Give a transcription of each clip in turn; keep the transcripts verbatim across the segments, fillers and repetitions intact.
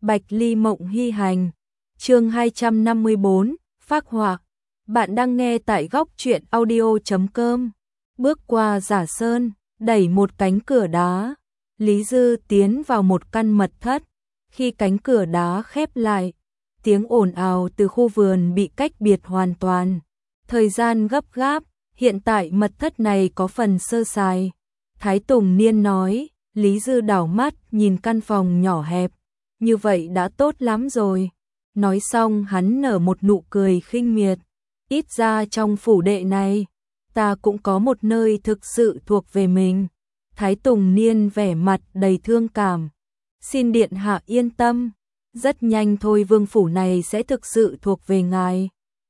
Bạch Ly Mộng Hy Hành. Chương hai trăm năm mươi bốn, phác họa. Bạn đang nghe tại góc truyện audio chấm com. Bước qua giả sơn, đẩy một cánh cửa đá, Lý Dư tiến vào một căn mật thất. Khi cánh cửa đá khép lại, tiếng ồn ào từ khu vườn bị cách biệt hoàn toàn. Thời gian gấp gáp, hiện tại mật thất này có phần sơ sài. Thái Tùng Niên nói. Lý Dư đảo mắt nhìn căn phòng nhỏ hẹp, như vậy đã tốt lắm rồi. Nói xong hắn nở một nụ cười khinh miệt. Ít ra trong phủ đệ này, ta cũng có một nơi thực sự thuộc về mình. Thái Tùng Niên vẻ mặt đầy thương cảm. Xin điện hạ yên tâm, rất nhanh thôi vương phủ này sẽ thực sự thuộc về ngài.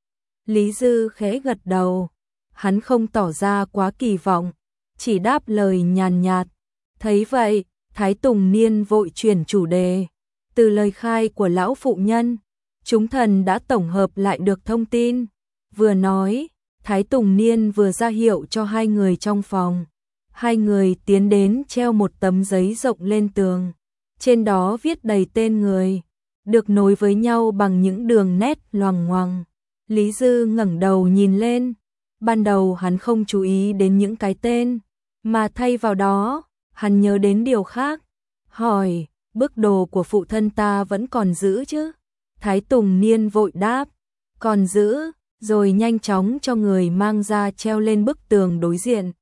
Lý Dư khẽ gật đầu, hắn không tỏ ra quá kỳ vọng, chỉ đáp lời nhàn nhạt. Thấy vậy, Thái Tùng Niên vội chuyển chủ đề. Từ lời khai của lão phụ nhân, chúng thần đã tổng hợp lại được thông tin. Vừa nói, Thái Tùng Niên vừa ra hiệu cho hai người trong phòng. Hai người tiến đến treo một tấm giấy rộng lên tường. Trên đó viết đầy tên người, được nối với nhau bằng những đường nét loằng ngoằng. Lý Dư ngẩng đầu nhìn lên. Ban đầu hắn không chú ý đến những cái tên, mà thay vào đó, hắn nhớ đến điều khác. Hỏi, bức đồ của phụ thân ta vẫn còn giữ chứ? Thái Tùng Niên vội đáp, còn giữ, rồi nhanh chóng cho người mang ra treo lên bức tường đối diện.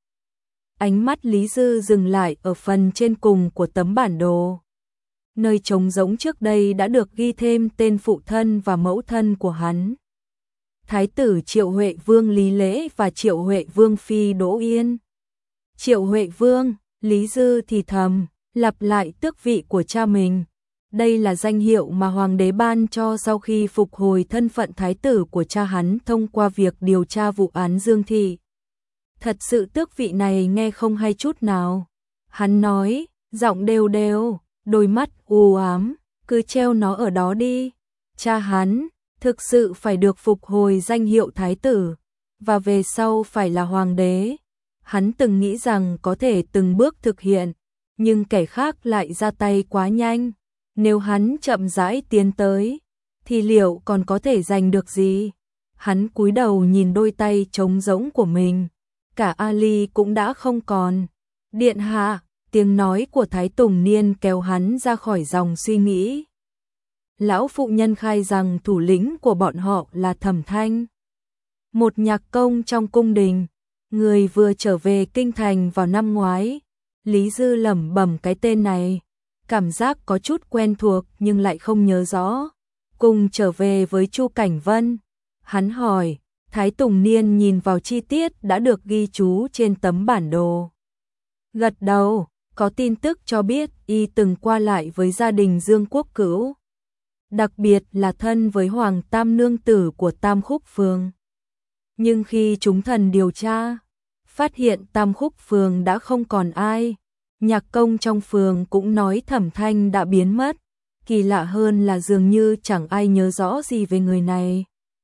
Ánh mắt Lý Dư dừng lại ở phần trên cùng của tấm bản đồ. Nơi trống rỗng trước đây đã được ghi thêm tên phụ thân và mẫu thân của hắn. Thái tử Triệu Huệ Vương Lý Lễ và Triệu Huệ Vương Phi Đỗ Yên. Triệu Huệ Vương, Lý Dư thì thầm, lặp lại tước vị của cha mình. Đây là danh hiệu mà hoàng đế ban cho sau khi phục hồi thân phận thái tử của cha hắn thông qua việc điều tra vụ án Dương Thị. Thật sự tước vị này nghe không hay chút nào. Hắn nói, giọng đều đều, đôi mắt u ám, cứ treo nó ở đó đi. Cha hắn thực sự phải được phục hồi danh hiệu thái tử, và về sau phải là hoàng đế. Hắn từng nghĩ rằng có thể từng bước thực hiện, nhưng kẻ khác lại ra tay quá nhanh. Nếu hắn chậm rãi tiến tới, thì liệu còn có thể giành được gì? Hắn cúi đầu nhìn đôi tay trống rỗng của mình. Cả Ali cũng đã không còn. Điện hạ, tiếng nói của Thái Tùng Niên kéo hắn ra khỏi dòng suy nghĩ. Lão phụ nhân khai rằng thủ lĩnh của bọn họ là Thẩm Thanh, một nhạc công trong cung đình. Người vừa trở về kinh thành vào năm ngoái. Lý Dư lẩm bẩm cái tên này, cảm giác có chút quen thuộc nhưng lại không nhớ rõ. Cùng trở về với Chu Cảnh Vân. Hắn hỏi. Thái Tùng Niên nhìn vào chi tiết đã được ghi chú trên tấm bản đồ. Gật đầu, có tin tức cho biết y từng qua lại với gia đình Dương Quốc Cửu, đặc biệt là thân với Hoàng Tam Nương tử của Tam Khúc Phường. Nhưng khi chúng thần điều tra, phát hiện Tam Khúc Phường đã không còn ai. Nhạc công trong phường cũng nói Thẩm Thanh đã biến mất. Kỳ lạ hơn là dường như chẳng ai nhớ rõ gì về người này.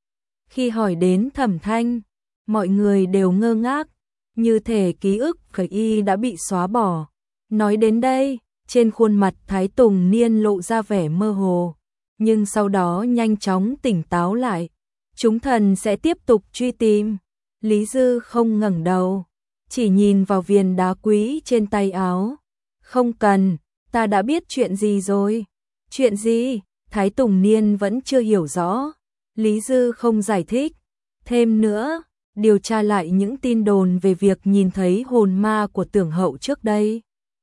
Khi hỏi đến Thẩm Thanh, mọi người đều ngơ ngác, như thể ký ức của y đã bị xóa bỏ. Nói đến đây, trên khuôn mặt Thái Tùng Niên lộ ra vẻ mơ hồ, nhưng sau đó nhanh chóng tỉnh táo lại. Chúng thần sẽ tiếp tục truy tìm. Lý Dư không ngẩng đầu, chỉ nhìn vào viền đá quý trên tay áo. Không cần, ta đã biết chuyện gì rồi. Chuyện gì? Thái Tùng Niên vẫn chưa hiểu rõ. Lý Dư không giải thích. Thêm nữa, điều tra lại những tin đồn về việc nhìn thấy hồn ma của Tưởng Hậu trước đây.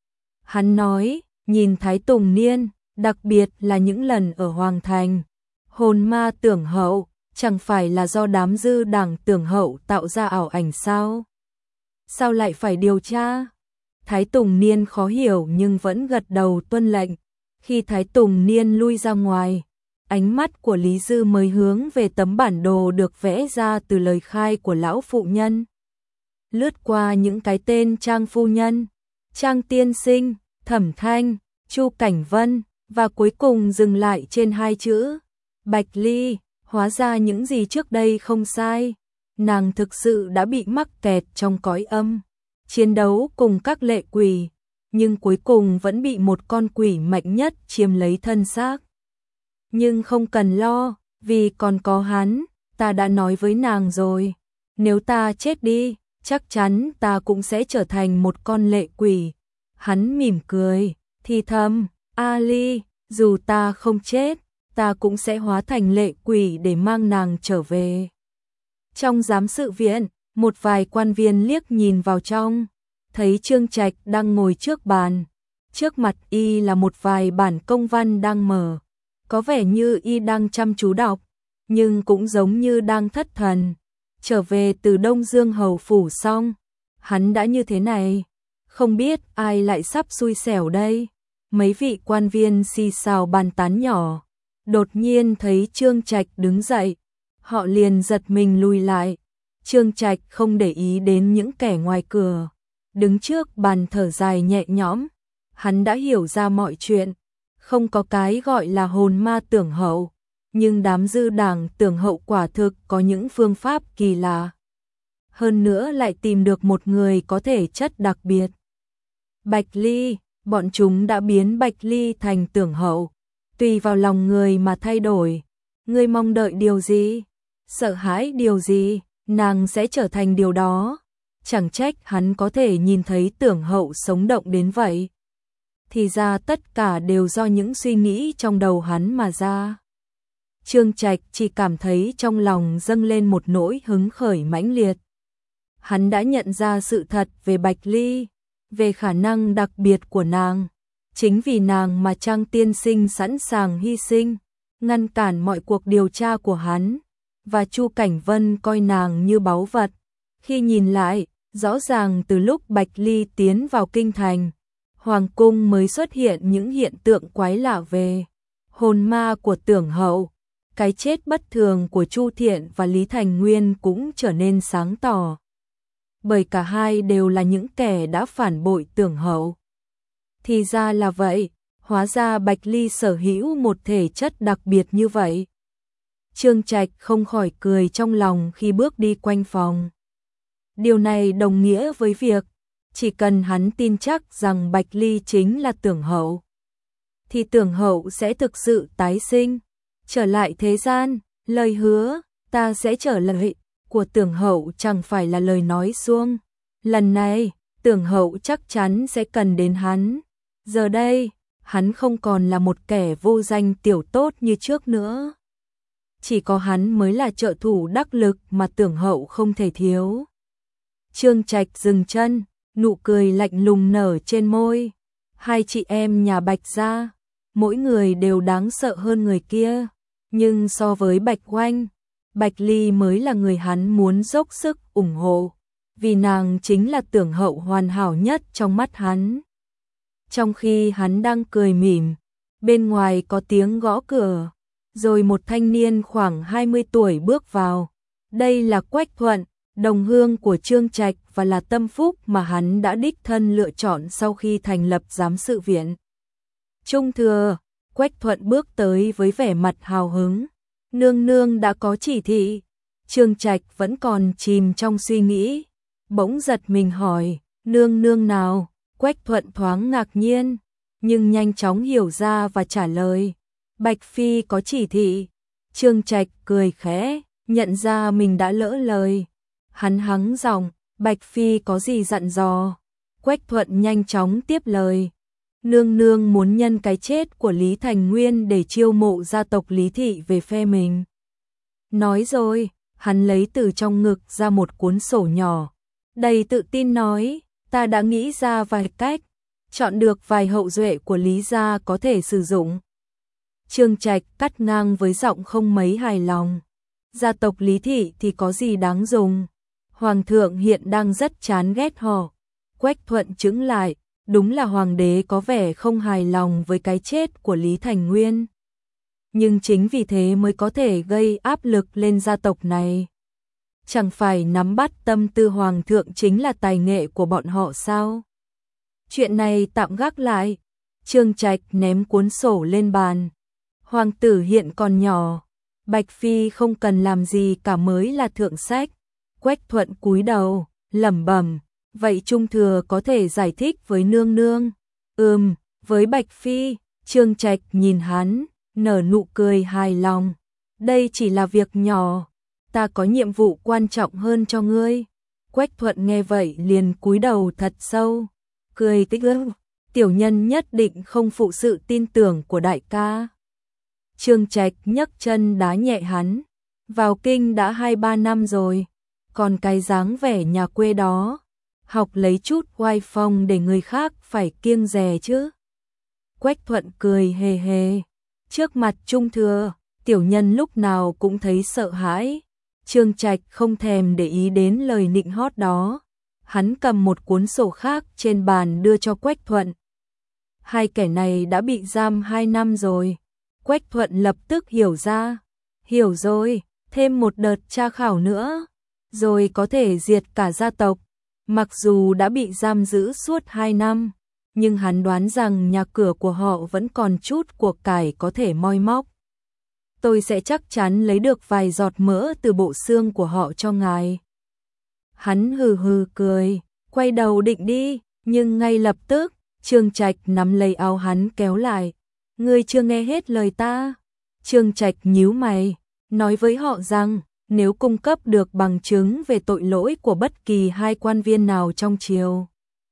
Hắn nói, nhìn Thái Tùng Niên, đặc biệt là những lần ở Hoàng Thành. Hồn ma Tưởng Hậu, chẳng phải là do đám dư đảng Tưởng Hậu tạo ra ảo ảnh sao? Sao lại phải điều tra? Thái Tùng Niên khó hiểu nhưng vẫn gật đầu tuân lệnh. Khi Thái Tùng Niên lui ra ngoài, ánh mắt của Lý Dư mới hướng về tấm bản đồ được vẽ ra từ lời khai của lão phụ nhân. Lướt qua những cái tên Trang phu nhân, Trang tiên sinh, Thẩm Thanh, Chu Cảnh Vân, và cuối cùng dừng lại trên hai chữ Bạch Ly. Hóa ra những gì trước đây không sai. Nàng thực sự đã bị mắc kẹt trong cõi âm, chiến đấu cùng các lệ quỷ, nhưng cuối cùng vẫn bị một con quỷ mạnh nhất chiếm lấy thân xác. Nhưng không cần lo, vì còn có hắn, ta đã nói với nàng rồi. Nếu ta chết đi, chắc chắn ta cũng sẽ trở thành một con lệ quỷ. Hắn mỉm cười, thì thầm, Ali, dù ta không chết, ta cũng sẽ hóa thành lệ quỷ để mang nàng trở về. Trong giám sự viện, một vài quan viên liếc nhìn vào trong, thấy Trương Trạch đang ngồi trước bàn. Trước mặt y là một vài bản công văn đang mở, có vẻ như y đang chăm chú đọc, nhưng cũng giống như đang thất thần. Trở về từ Đông Dương Hầu Phủ xong, hắn đã như thế này, không biết ai lại sắp xui xẻo đây. Mấy vị quan viên xì xào bàn tán nhỏ, đột nhiên thấy Trương Trạch đứng dậy, họ liền giật mình lùi lại. Trương Trạch không để ý đến những kẻ ngoài cửa, đứng trước bàn thở dài nhẹ nhõm. Hắn đã hiểu ra mọi chuyện, không có cái gọi là hồn ma Tưởng Hậu, nhưng đám dư đảng Tưởng Hậu quả thực có những phương pháp kỳ lạ. Hơn nữa lại tìm được một người có thể chất đặc biệt. Bạch Ly, bọn chúng đã biến Bạch Ly thành Tưởng Hậu, tùy vào lòng người mà thay đổi. Ngươi mong đợi điều gì? Sợ hãi điều gì? Nàng sẽ trở thành điều đó. Chẳng trách hắn có thể nhìn thấy Tưởng Hậu sống động đến vậy. Thì ra tất cả đều do những suy nghĩ trong đầu hắn mà ra. Trương Trạch chỉ cảm thấy trong lòng dâng lên một nỗi hứng khởi mãnh liệt. Hắn đã nhận ra sự thật về Bạch Ly, về khả năng đặc biệt của nàng. Chính vì nàng mà Trang tiên sinh sẵn sàng hy sinh, ngăn cản mọi cuộc điều tra của hắn, và Chu Cảnh Vân coi nàng như báu vật. Khi nhìn lại, rõ ràng từ lúc Bạch Ly tiến vào kinh thành, Hoàng cung mới xuất hiện những hiện tượng quái lạ về hồn ma của Tưởng Hậu. Cái chết bất thường của Chu Thiện và Lý Thành Nguyên cũng trở nên sáng tỏ. Bởi cả hai đều là những kẻ đã phản bội Tưởng Hậu. Thì ra là vậy, hóa ra Bạch Ly sở hữu một thể chất đặc biệt như vậy. Trương Trạch không khỏi cười trong lòng khi bước đi quanh phòng. Điều này đồng nghĩa với việc, chỉ cần hắn tin chắc rằng Bạch Ly chính là Tưởng Hậu, thì Tưởng Hậu sẽ thực sự tái sinh, trở lại thế gian. Lời hứa, ta sẽ trở lại, của Tưởng Hậu chẳng phải là lời nói suông. Lần này, Tưởng Hậu chắc chắn sẽ cần đến hắn. Giờ đây, hắn không còn là một kẻ vô danh tiểu tốt như trước nữa. Chỉ có hắn mới là trợ thủ đắc lực mà Tưởng Hậu không thể thiếu. Trương Trạch dừng chân, nụ cười lạnh lùng nở trên môi. Hai chị em nhà Bạch gia, mỗi người đều đáng sợ hơn người kia. Nhưng so với Bạch Oanh, Bạch Ly mới là người hắn muốn dốc sức ủng hộ, vì nàng chính là Tưởng Hậu hoàn hảo nhất trong mắt hắn. Trong khi hắn đang cười mỉm, bên ngoài có tiếng gõ cửa, rồi một thanh niên khoảng hai mươi tuổi bước vào. Đây là Quách Thuận, đồng hương của Trương Trạch và là tâm phúc mà hắn đã đích thân lựa chọn sau khi thành lập giám sự viện. Trung thừa, Quách Thuận bước tới với vẻ mặt hào hứng. Nương nương đã có chỉ thị. Trương Trạch vẫn còn chìm trong suy nghĩ, bỗng giật mình hỏi, nương nương nào? Quách Thuận thoáng ngạc nhiên, nhưng nhanh chóng hiểu ra và trả lời, Bạch Phi có chỉ thị. Trương Trạch cười khẽ, nhận ra mình đã lỡ lời. Hắn hắng giọng, Bạch Phi có gì dặn dò? Quách Thuận nhanh chóng tiếp lời, nương nương muốn nhân cái chết của Lý Thành Nguyên để chiêu mộ gia tộc Lý Thị về phe mình. Nói rồi, hắn lấy từ trong ngực ra một cuốn sổ nhỏ, đầy tự tin nói, ta đã nghĩ ra vài cách, chọn được vài hậu duệ của Lý gia có thể sử dụng. Trương Trạch cắt ngang với giọng không mấy hài lòng, gia tộc Lý Thị thì có gì đáng dùng, Hoàng thượng hiện đang rất chán ghét họ. Quách Thuận chững lại, đúng là hoàng đế có vẻ không hài lòng với cái chết của Lý Thành Nguyên. Nhưng chính vì thế mới có thể gây áp lực lên gia tộc này. Chẳng phải nắm bắt tâm tư hoàng thượng chính là tài nghệ của bọn họ sao? Chuyện này tạm gác lại. Trương Trạch ném cuốn sổ lên bàn. Hoàng tử hiện còn nhỏ, Bạch Phi không cần làm gì cả mới là thượng sách. Quách Thuận cúi đầu, lẩm bẩm, vậy Trung thừa có thể giải thích với nương nương? Ừm, với Bạch Phi. Trương Trạch nhìn hắn, nở nụ cười hài lòng. Đây chỉ là việc nhỏ, ta có nhiệm vụ quan trọng hơn cho ngươi. Quách Thuận nghe vậy liền cúi đầu thật sâu, cười tích ức, tiểu nhân nhất định không phụ sự tin tưởng của đại ca. Trương Trạch nhấc chân đá nhẹ hắn, vào kinh đã hai ba năm rồi, còn cái dáng vẻ nhà quê đó, học lấy chút oai phong để người khác phải kiêng dè chứ. Quách Thuận cười hề hề, trước mặt Trung Thừa, tiểu nhân lúc nào cũng thấy sợ hãi. Trương Trạch không thèm để ý đến lời nịnh hót đó, hắn cầm một cuốn sổ khác trên bàn đưa cho Quách Thuận. Hai kẻ này đã bị giam hai năm rồi. Quách Thuận lập tức hiểu ra, hiểu rồi, thêm một đợt tra khảo nữa, rồi có thể diệt cả gia tộc. Mặc dù đã bị giam giữ suốt hai năm, nhưng hắn đoán rằng nhà cửa của họ vẫn còn chút của cải có thể moi móc. Tôi sẽ chắc chắn lấy được vài giọt mỡ từ bộ xương của họ cho ngài. Hắn hừ hừ cười, quay đầu định đi, nhưng ngay lập tức, Trương Trạch nắm lấy áo hắn kéo lại. Ngươi chưa nghe hết lời ta. Trương Trạch nhíu mày, nói với họ rằng, nếu cung cấp được bằng chứng về tội lỗi của bất kỳ hai quan viên nào trong triều,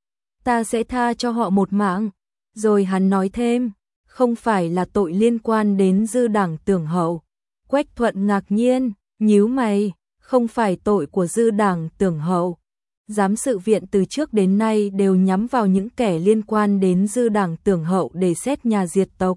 ta sẽ tha cho họ một mạng. Rồi hắn nói thêm, không phải là tội liên quan đến dư đảng Tưởng Hậu. Quách Thuận ngạc nhiên, nhíu mày, không phải tội của dư đảng Tưởng Hậu. Giám sự viện từ trước đến nay đều nhắm vào những kẻ liên quan đến dư đảng Tưởng Hậu để xét nhà diệt tộc.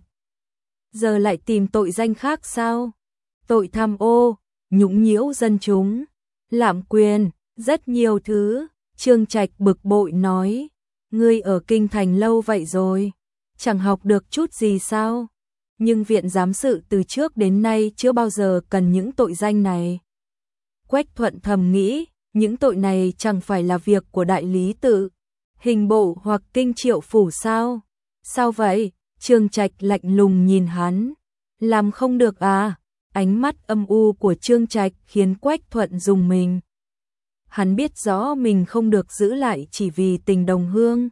Giờ lại tìm tội danh khác sao? Tội tham ô, nhũng nhiễu dân chúng, lạm quyền, rất nhiều thứ. Trương Trạch bực bội nói, ngươi ở kinh thành lâu vậy rồi, chẳng học được chút gì sao? Nhưng viện giám sự từ trước đến nay chưa bao giờ cần những tội danh này. Quách Thuận thầm nghĩ, những tội này chẳng phải là việc của đại lý tự, hình bộ hoặc kinh triệu phủ sao? Sao vậy? Trương Trạch lạnh lùng nhìn hắn, làm không được à? Ánh mắt âm u của Trương Trạch khiến Quách Thuận rùng mình. Hắn biết rõ mình không được giữ lại chỉ vì tình đồng hương,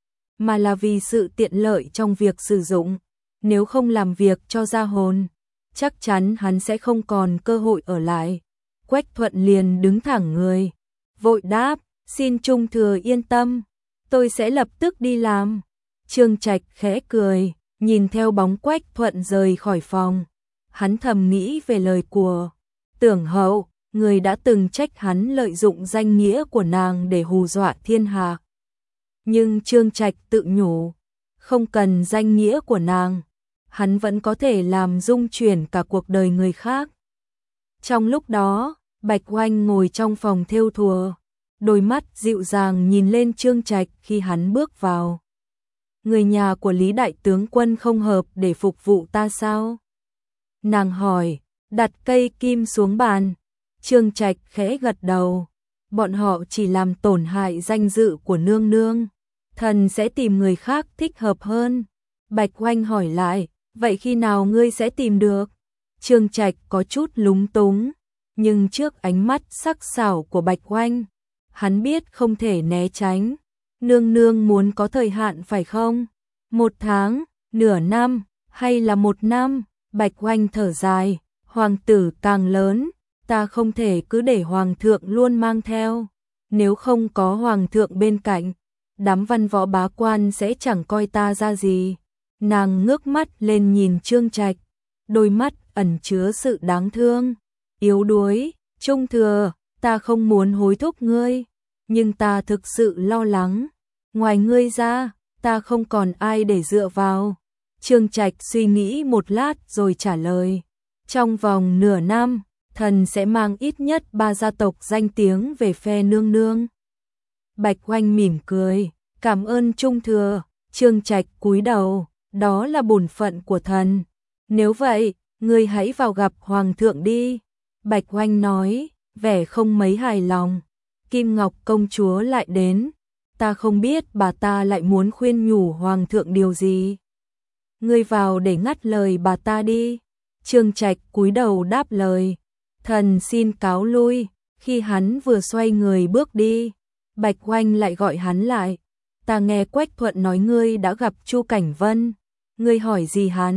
mà là vì sự tiện lợi trong việc sử dụng. Nếu không làm việc cho ra hồn, chắc chắn hắn sẽ không còn cơ hội ở lại. Quách Thuận liền đứng thẳng người, vội đáp, xin Trung Thừa yên tâm, tôi sẽ lập tức đi làm. Trương Trạch khẽ cười, nhìn theo bóng Quách Thuận rời khỏi phòng. Hắn thầm nghĩ về lời của Tưởng Hậu, người đã từng trách hắn lợi dụng danh nghĩa của nàng để hù dọa thiên hạ. Nhưng Trương Trạch tự nhủ, không cần danh nghĩa của nàng, hắn vẫn có thể làm rung chuyển cả cuộc đời người khác. Trong lúc đó, Bạch Oanh ngồi trong phòng thêu thùa, đôi mắt dịu dàng nhìn lên Trương Trạch khi hắn bước vào. Người nhà của Lý Đại Tướng Quân không hợp để phục vụ ta sao? Nàng hỏi, đặt cây kim xuống bàn. Trương Trạch khẽ gật đầu, bọn họ chỉ làm tổn hại danh dự của nương nương, thần sẽ tìm người khác thích hợp hơn. Bạch Oanh hỏi lại, vậy khi nào ngươi sẽ tìm được? Trương Trạch có chút lúng túng, nhưng trước ánh mắt sắc sảo của Bạch Oanh, hắn biết không thể né tránh. Nương nương muốn có thời hạn phải không? Một tháng, nửa năm, hay là một năm? Bạch Oanh thở dài, hoàng tử càng lớn, ta không thể cứ để hoàng thượng luôn mang theo. Nếu không có hoàng thượng bên cạnh, đám văn võ bá quan sẽ chẳng coi ta ra gì. Nàng ngước mắt lên nhìn Trương Trạch, đôi mắt ẩn chứa sự đáng thương, yếu đuối. Trung Thừa, ta không muốn hối thúc ngươi, nhưng ta thực sự lo lắng. Ngoài ngươi ra, ta không còn ai để dựa vào. Trương Trạch suy nghĩ một lát rồi trả lời, trong vòng nửa năm, thần sẽ mang ít nhất ba gia tộc danh tiếng về phe nương nương. Bạch Oanh mỉm cười, cảm ơn Trung Thừa. Trương Trạch cúi đầu, đó là bổn phận của thần. Nếu vậy, ngươi hãy vào gặp hoàng thượng đi. Bạch Oanh nói, vẻ không mấy hài lòng. Kim Ngọc công chúa lại đến, ta không biết bà ta lại muốn khuyên nhủ hoàng thượng điều gì. Ngươi vào để ngắt lời bà ta đi. Trương Trạch cúi đầu đáp lời, thần xin cáo lui. Khi hắn vừa xoay người bước đi, Bạch Oanh lại gọi hắn lại, ta nghe Quách Thuận nói ngươi đã gặp Chu Cảnh Vân. Ngươi hỏi gì hắn?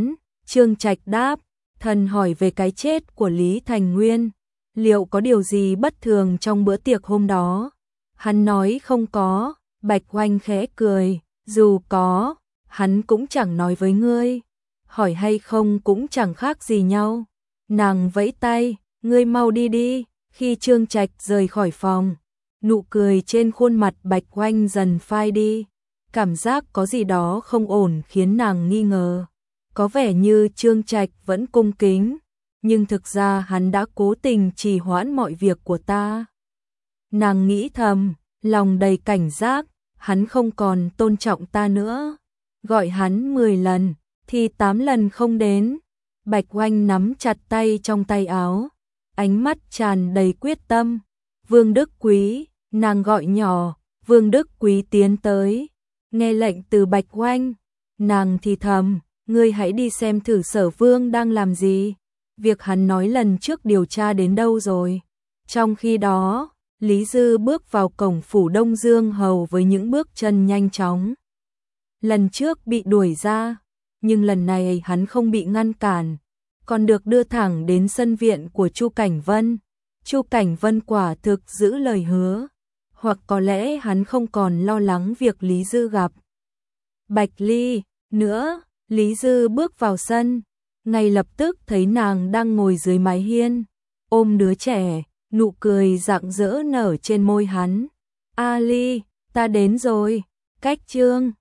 Trương Trạch đáp, thần hỏi về cái chết của Lý Thành Nguyên, liệu có điều gì bất thường trong bữa tiệc hôm đó? Hắn nói không có. Bạch Oanh khẽ cười, dù có, hắn cũng chẳng nói với ngươi, hỏi hay không cũng chẳng khác gì nhau. Nàng vẫy tay, ngươi mau đi đi. Khi Trương Trạch rời khỏi phòng, nụ cười trên khuôn mặt Bạch Oanh dần phai đi, cảm giác có gì đó không ổn khiến nàng nghi ngờ. Có vẻ như Trương Trạch vẫn cung kính, nhưng thực ra hắn đã cố tình trì hoãn mọi việc của ta. Nàng nghĩ thầm, lòng đầy cảnh giác, hắn không còn tôn trọng ta nữa. Gọi hắn mười lần, thì tám lần không đến. Bạch Oanh nắm chặt tay trong tay áo, ánh mắt tràn đầy quyết tâm. Vương Đức Quý, nàng gọi nhỏ. Vương Đức Quý tiến tới, nghe lệnh từ Bạch Oanh. Nàng thì thầm, ngươi hãy đi xem thử Sở Vương đang làm gì, việc hắn nói lần trước điều tra đến đâu rồi. Trong khi đó, Lý Dư bước vào cổng phủ Đông Dương Hầu với những bước chân nhanh chóng. Lần trước bị đuổi ra, nhưng lần này hắn không bị ngăn cản, còn được đưa thẳng đến sân viện của Chu Cảnh Vân. Chu Cảnh Vân quả thực giữ lời hứa, hoặc có lẽ hắn không còn lo lắng việc Lý Dư gặp Bạch Ly nữa. Lý Dư bước vào sân, ngay lập tức thấy nàng đang ngồi dưới mái hiên, ôm đứa trẻ, nụ cười rạng rỡ nở trên môi hắn. A Ly, ta đến rồi. Cách Trương